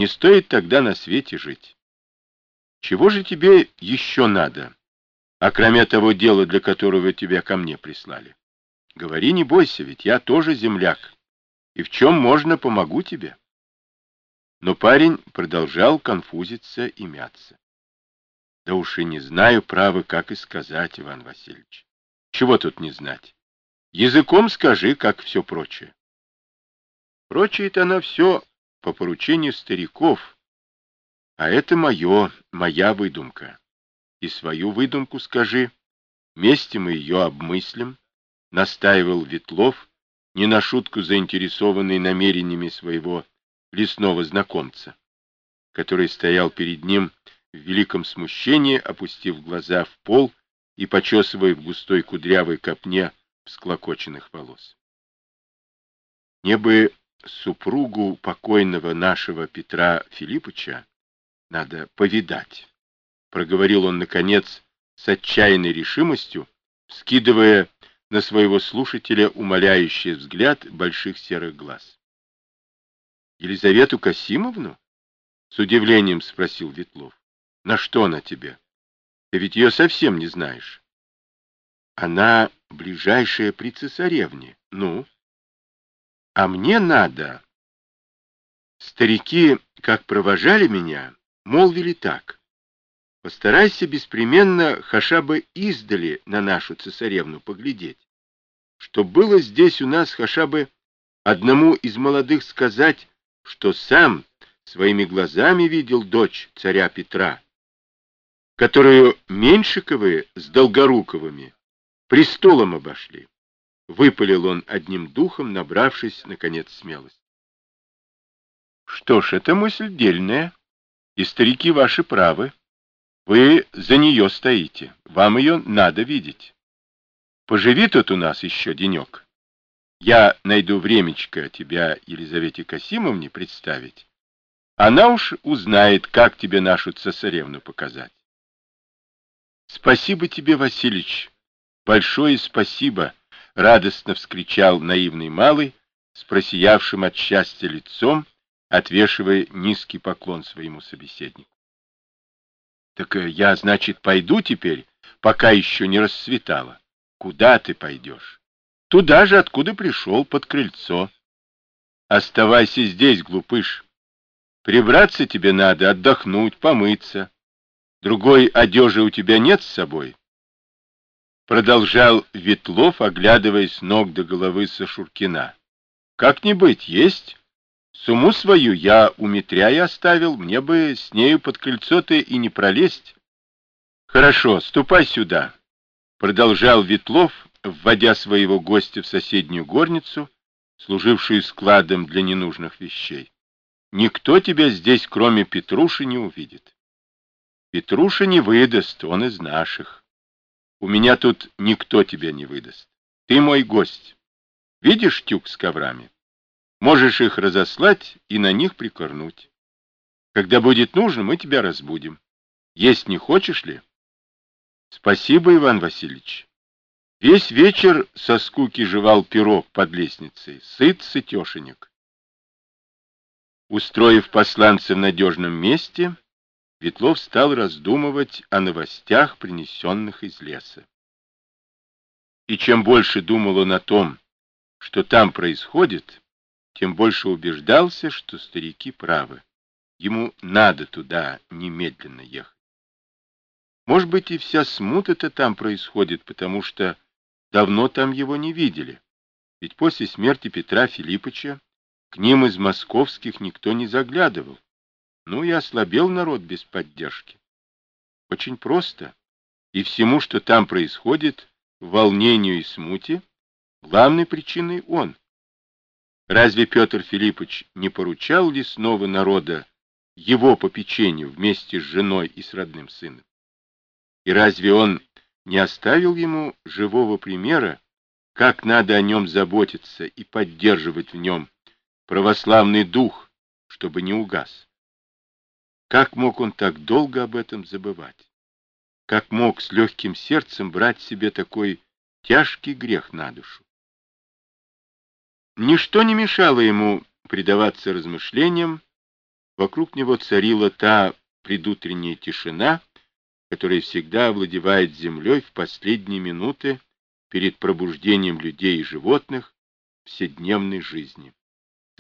Не стоит тогда на свете жить. Чего же тебе еще надо, окромя того дела, для которого тебя ко мне прислали? Говори, не бойся, ведь я тоже земляк, и в чем можно, помогу тебе. Но парень продолжал конфузиться и мяться. Да уж и не знаю, право, как и сказать, Иван Васильевич. Чего тут не знать? Языком скажи, как все прочее. Прочее-то оно все по поручению стариков, а это моя выдумка. И свою выдумку скажи, вместе мы ее обмыслим, настаивал Ветлов, не на шутку заинтересованный намерениями своего лесного знакомца, который стоял перед ним в великом смущении, опустив глаза в пол и почесывая в густой кудрявой копне всклокоченных волос. Мне бы супругу покойного нашего Петра Филиппыча надо повидать, проговорил он, наконец, с отчаянной решимостью, вскидывая на своего слушателя умоляющий взгляд больших серых глаз. Елизавету Касимовну? С удивлением спросил Ветлов. На что она тебе? Ты ведь ее совсем не знаешь. Она ближайшая при цесаревне. Ну? А мне надо. Старики, как провожали меня, молвили так. Постарайся беспременно хотя бы издали на нашу цесаревну поглядеть, чтоб было здесь у нас хотя бы одному из молодых сказать, что сам своими глазами видел дочь царя Петра, которую Меньшиковы с Долгоруковыми престолом обошли. Выпалил он одним духом, набравшись, наконец, смелости. Что ж, это мысль дельная, и старики ваши правы. Вы за нее стоите, вам ее надо видеть. Поживи тут у нас еще денек. Я найду времечко тебя Елизавете Касимовне представить. Она уж узнает, как тебе нашу цесаревну показать. Спасибо тебе, Василич, большое спасибо, радостно вскричал наивный малый, с просиявшим от счастья лицом, отвешивая низкий поклон своему собеседнику. Так я, значит, пойду теперь, пока еще не рассветало. Куда ты пойдешь? Туда же, откуда пришел, под крыльцо. Оставайся здесь, глупыш. Прибраться тебе надо, отдохнуть, помыться. Другой одежи у тебя нет с собой? Продолжал Ветлов, оглядываясь с ног до головы Сашуркина. Как не быть, есть. Сумму свою я у Митряя оставил, мне бы с нею под крыльцо-то и не пролезть. Хорошо, ступай сюда, продолжал Ветлов, вводя своего гостя в соседнюю горницу, служившую складом для ненужных вещей. Никто тебя здесь, кроме Петруши, не увидит. Петруша не выдаст, он из наших. У меня тут никто тебя не выдаст. Ты мой гость. Видишь тюк с коврами? Можешь их разослать и на них прикорнуть. Когда будет нужно, мы тебя разбудим. Есть не хочешь ли? Спасибо, Иван Васильевич. Весь вечер со скуки жевал пирог под лестницей. Сыт сытешенек. Устроив посланца в надежном месте, Ветлов стал раздумывать о новостях, принесенных из леса. И чем больше думал он о том, что там происходит, тем больше убеждался, что старики правы. Ему надо туда немедленно ехать. Может быть, и вся смута-то там происходит, потому что давно там его не видели. Ведь после смерти Петра Филиппыча к ним из московских никто не заглядывал. Ну и ослабел народ без поддержки. Очень просто. И всему, что там происходит, волнению и смуте, главной причиной он. Разве Петр Филиппович не поручал лесного народа его попечению вместе с женой и с родным сыном? И разве он не оставил ему живого примера, как надо о нем заботиться и поддерживать в нем православный дух, чтобы не угас? Как мог он так долго об этом забывать? Как мог с легким сердцем брать себе такой тяжкий грех на душу? Ничто не мешало ему предаваться размышлениям, Вокруг него царила та предутренняя тишина, которая всегда овладевает землей в последние минуты перед пробуждением людей и животных вседневной жизни.